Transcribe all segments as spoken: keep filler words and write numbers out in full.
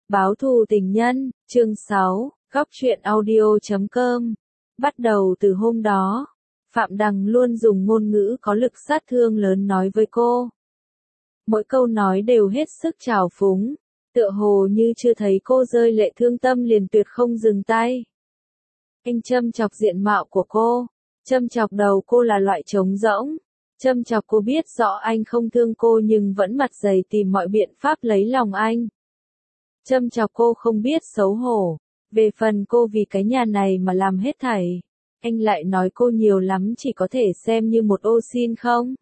Báo thù tình nhân, chương sáu, góc truyện audio chấm com. Bắt đầu từ hôm đó, Phạm Đằng luôn dùng ngôn ngữ có lực sát thương lớn nói với cô. Mỗi câu nói đều hết sức trào phúng, tựa hồ như chưa thấy cô rơi lệ thương tâm liền tuyệt không dừng tay. Anh châm chọc diện mạo của cô, châm chọc đầu cô là loại trống rỗng, châm chọc cô biết rõ anh không thương cô nhưng vẫn mặt dày tìm mọi biện pháp lấy lòng anh. Châm chọc cô không biết xấu hổ, về phần cô vì cái nhà này mà làm hết thảy, anh lại nói cô nhiều lắm chỉ có thể xem như một ô xin không.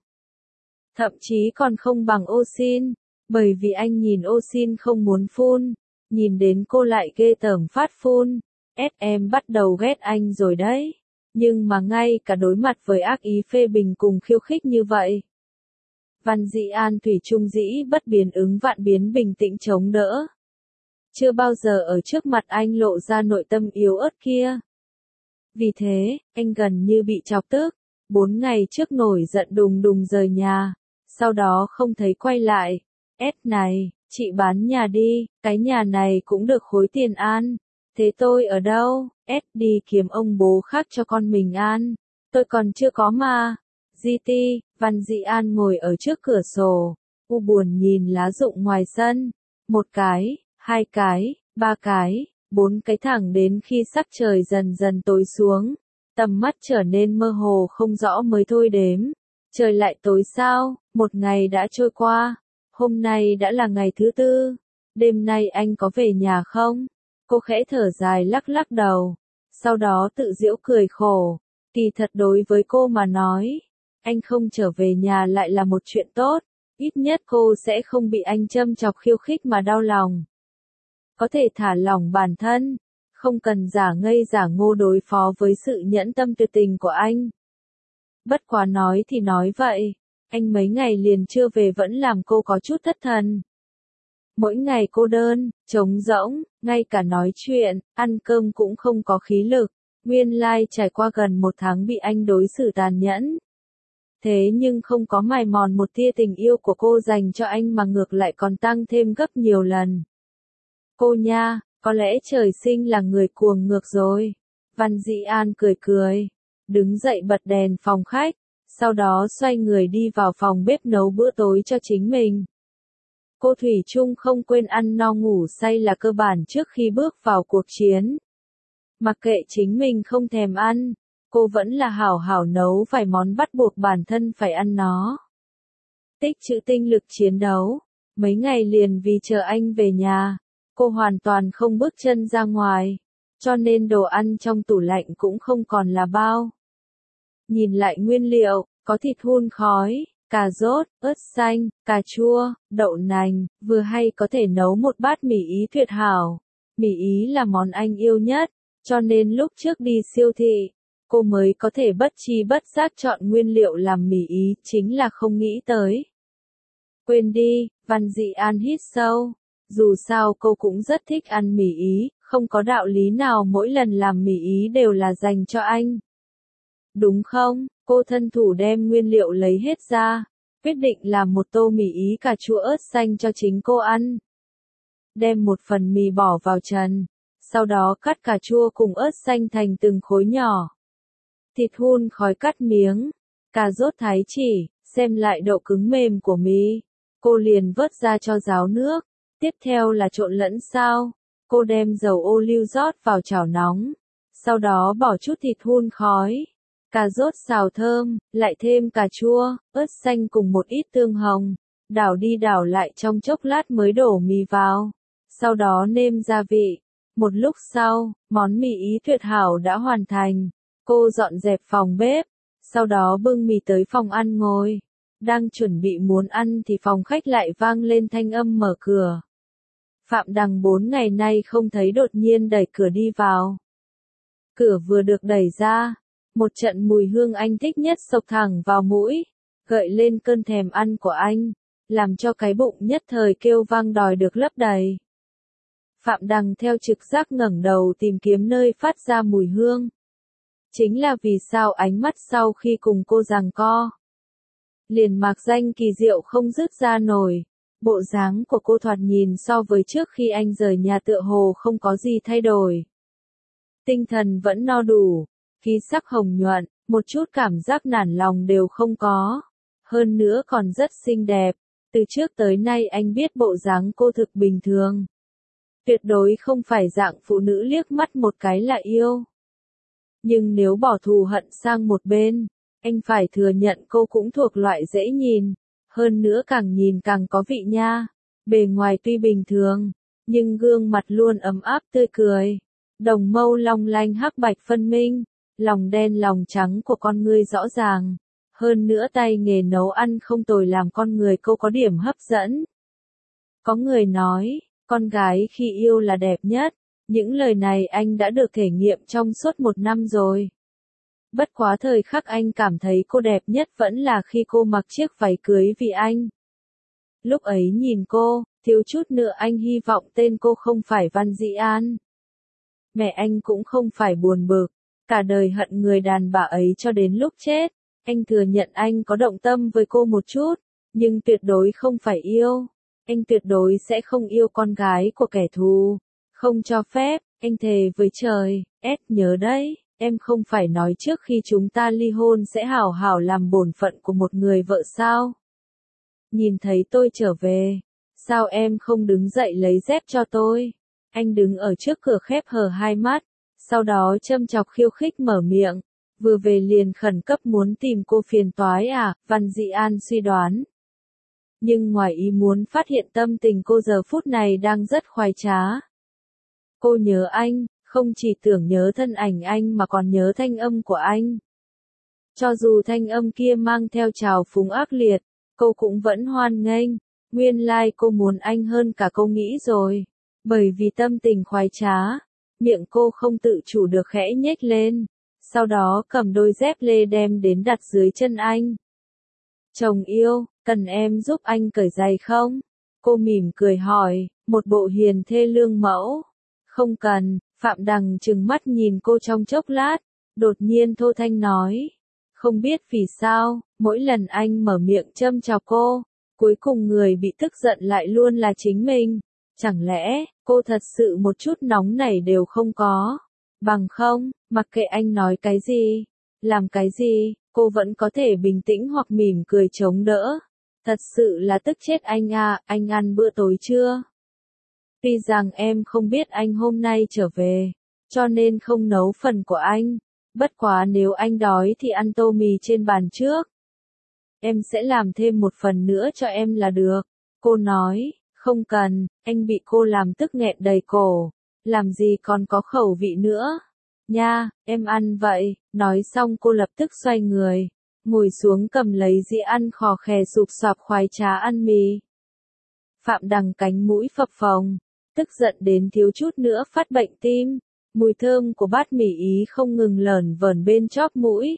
Thậm chí còn không bằng ô xin, bởi vì anh nhìn ô xin không muốn phun, nhìn đến cô lại ghê tởm phát phun, ép em bắt đầu ghét anh rồi đấy, nhưng mà ngay cả đối mặt với ác ý phê bình cùng khiêu khích như vậy. Văn Dĩ An thủy chung dĩ bất biến ứng vạn biến bình tĩnh chống đỡ. Chưa bao giờ ở trước mặt anh lộ ra nội tâm yếu ớt kia. Vì thế, anh gần như bị chọc tức, bốn ngày trước nổi giận đùng đùng rời nhà, sau đó không thấy quay lại. Ét này, chị bán nhà đi, cái nhà này cũng được khối tiền an. Thế tôi ở đâu? Ét đi kiếm ông bố khác cho con mình an. Tôi còn chưa có mà. giê tê, Văn Dĩ An ngồi ở trước cửa sổ, u buồn nhìn lá rụng ngoài sân. Một cái, hai cái, ba cái, bốn cái thẳng đến khi sắc trời dần dần tối xuống, tầm mắt trở nên mơ hồ không rõ mới thôi đếm. Trời lại tối sao, một ngày đã trôi qua, hôm nay đã là ngày thứ tư, đêm nay anh có về nhà không? Cô khẽ thở dài lắc lắc đầu, sau đó tự giễu cười khổ, kỳ thật đối với cô mà nói, anh không trở về nhà lại là một chuyện tốt, ít nhất cô sẽ không bị anh châm chọc khiêu khích mà đau lòng. Có thể thả lỏng bản thân, không cần giả ngây giả ngô đối phó với sự nhẫn tâm tuyệt tình của anh. Bất quá nói thì nói vậy, anh mấy ngày liền chưa về vẫn làm cô có chút thất thần. Mỗi ngày cô đơn, trống rỗng, ngay cả nói chuyện, ăn cơm cũng không có khí lực, nguyên lai trải qua gần một tháng bị anh đối xử tàn nhẫn. Thế nhưng không có mài mòn một tia tình yêu của cô dành cho anh mà ngược lại còn tăng thêm gấp nhiều lần. Cô nha, có lẽ trời sinh là người cuồng ngược rồi. Văn Dĩ An cười cười, đứng dậy bật đèn phòng khách, sau đó xoay người đi vào phòng bếp nấu bữa tối cho chính mình. Cô thủy chung không quên ăn no ngủ say là cơ bản trước khi bước vào cuộc chiến. Mặc kệ chính mình không thèm ăn, cô vẫn là hảo hảo nấu vài món bắt buộc bản thân phải ăn nó. Tích trữ tinh lực chiến đấu, mấy ngày liền vì chờ anh về nhà. Cô hoàn toàn không bước chân ra ngoài, cho nên đồ ăn trong tủ lạnh cũng không còn là bao. Nhìn lại nguyên liệu, có thịt hun khói, cà rốt, ớt xanh, cà chua, đậu nành, vừa hay có thể nấu một bát mì Ý tuyệt hảo. Mì Ý là món anh yêu nhất, cho nên lúc trước đi siêu thị, cô mới có thể bất chi bất giác chọn nguyên liệu làm mì Ý chính là không nghĩ tới. Quên đi, Văn Dĩ An hít sâu. Dù sao cô cũng rất thích ăn mì Ý, không có đạo lý nào mỗi lần làm mì Ý đều là dành cho anh. Đúng không? Cô thân thủ đem nguyên liệu lấy hết ra, quyết định làm một tô mì Ý cà chua ớt xanh cho chính cô ăn. Đem một phần mì bỏ vào trần, sau đó cắt cà chua cùng ớt xanh thành từng khối nhỏ. Thịt hun khói cắt miếng, cà rốt thái chỉ, xem lại độ cứng mềm của mì. Cô liền vớt ra cho ráo nước. Tiếp theo là trộn lẫn sao, cô đem dầu ô liu rót vào chảo nóng, sau đó bỏ chút thịt hun khói, cà rốt xào thơm, lại thêm cà chua, ớt xanh cùng một ít tương hồng, đảo đi đảo lại trong chốc lát mới đổ mì vào, sau đó nêm gia vị. Một lúc sau, món mì Ý tuyệt hảo đã hoàn thành, cô dọn dẹp phòng bếp, sau đó bưng mì tới phòng ăn ngồi. Đang chuẩn bị muốn ăn thì phòng khách lại vang lên thanh âm mở cửa. Phạm Đằng bốn ngày nay không thấy đột nhiên đẩy cửa đi vào. Cửa vừa được đẩy ra, một trận mùi hương anh thích nhất xộc thẳng vào mũi, gợi lên cơn thèm ăn của anh, làm cho cái bụng nhất thời kêu vang đòi được lấp đầy. Phạm Đằng theo trực giác ngẩng đầu tìm kiếm nơi phát ra mùi hương. Chính là vì sao ánh mắt sau khi cùng cô giằng co. Liền mạc danh kỳ diệu không dứt ra nổi, Bộ dáng của cô thoạt nhìn so với trước khi anh rời nhà tựa hồ không có gì thay đổi. Tinh thần vẫn no đủ, khí sắc hồng nhuận, một chút cảm giác nản lòng đều không có. Hơn nữa còn rất xinh đẹp. Từ trước tới nay anh biết bộ dáng cô thực bình thường. Tuyệt đối không phải dạng phụ nữ liếc mắt một cái là yêu. Nhưng nếu bỏ thù hận sang một bên, anh phải thừa nhận cô cũng thuộc loại dễ nhìn. Hơn nữa càng nhìn càng có vị nha. Bề ngoài tuy bình thường, nhưng gương mặt luôn ấm áp tươi cười. Đồng mâu long lanh hắc bạch phân minh, lòng đen lòng trắng của con ngươi rõ ràng. Hơn nữa tay nghề nấu ăn không tồi làm con người cô có điểm hấp dẫn. Có người nói, con gái khi yêu là đẹp nhất. Những lời này anh đã được thể nghiệm trong suốt một năm rồi. Bất quá thời khắc anh cảm thấy cô đẹp nhất vẫn là khi cô mặc chiếc váy cưới vì anh. Lúc ấy nhìn cô, thiếu chút nữa anh hy vọng tên cô không phải Văn Dĩ An. Mẹ anh cũng không phải buồn bực, cả đời hận người đàn bà ấy cho đến lúc chết. Anh thừa nhận anh có động tâm với cô một chút, nhưng tuyệt đối không phải yêu. Anh tuyệt đối sẽ không yêu con gái của kẻ thù. Không cho phép, anh thề với trời, Ed nhớ đấy, em không phải nói trước khi chúng ta ly hôn sẽ hảo hảo làm bổn phận của một người vợ sao? Nhìn thấy tôi trở về, sao em không đứng dậy lấy dép cho tôi? Anh đứng ở trước cửa khép hờ hai mắt, sau đó châm chọc khiêu khích mở miệng. Vừa về liền khẩn cấp muốn tìm cô phiền toái à, Văn Dĩ An suy đoán. Nhưng ngoài ý muốn phát hiện tâm tình cô giờ phút này đang rất khoái trá. Cô nhớ anh, không chỉ tưởng nhớ thân ảnh anh mà còn nhớ thanh âm của anh. Cho dù thanh âm kia mang theo trào phúng ác liệt, cô cũng vẫn hoan nghênh. Nguyên lai like cô muốn anh hơn cả cô nghĩ rồi. Bởi vì tâm tình khoái trá, miệng cô không tự chủ được khẽ nhếch lên. Sau đó cầm đôi dép lê đem đến đặt dưới chân anh. Chồng yêu, cần em giúp anh cởi giày không? Cô mỉm cười hỏi, một bộ hiền thê lương mẫu. Không cần, Phạm Đằng trừng mắt nhìn cô trong chốc lát, đột nhiên thô thanh nói. Không biết vì sao, mỗi lần anh mở miệng châm chọc cô, cuối cùng người bị tức giận lại luôn là chính mình. Chẳng lẽ, cô thật sự một chút nóng nảy đều không có? Bằng không, mặc kệ anh nói cái gì, làm cái gì, cô vẫn có thể bình tĩnh hoặc mỉm cười chống đỡ. Thật sự là tức chết anh à, anh ăn bữa tối chưa? Tuy rằng em không biết anh hôm nay trở về, cho nên không nấu phần của anh. Bất quá nếu anh đói thì ăn tô mì trên bàn trước. Em sẽ làm thêm một phần nữa cho em là được. Cô nói, không cần, anh bị cô làm tức nghẹn đầy cổ. Làm gì còn có khẩu vị nữa. Nha, em ăn vậy. Nói xong cô lập tức xoay người, ngồi xuống cầm lấy dĩa ăn khò khè sụp sọp khoái trá ăn mì. Phạm Đằng cánh mũi phập phồng, tức giận đến thiếu chút nữa phát bệnh tim. Mùi thơm của bát mì Ý không ngừng lởn vởn bên chóp mũi.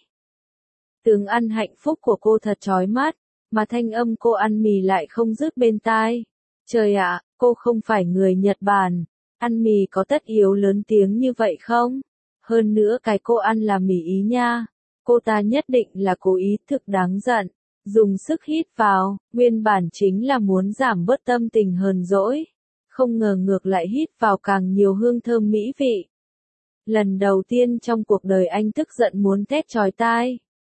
Tướng ăn hạnh phúc của cô thật chói mắt, mà thanh âm cô ăn mì lại không dứt bên tai. Trời ạ, cô không phải người Nhật Bản, ăn mì có tất yếu lớn tiếng như vậy không? Hơn nữa cái cô ăn là mì Ý nha. Cô ta nhất định là cố ý thực đáng giận. Dùng sức hít vào, nguyên bản chính là muốn giảm bớt tâm tình hờn dỗi. Không ngờ ngược lại hít vào càng nhiều hương thơm mỹ vị. Lần đầu tiên trong cuộc đời anh tức giận muốn thét chói tai.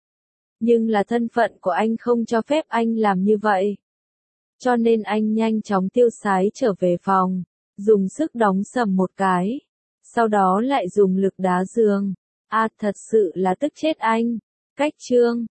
Nhưng là thân phận của anh không cho phép anh làm như vậy. Cho nên anh nhanh chóng tiêu sái trở về phòng, dùng sức đóng sầm một cái. Sau đó lại dùng lực đá giường. À thật sự là tức chết anh. Cách chương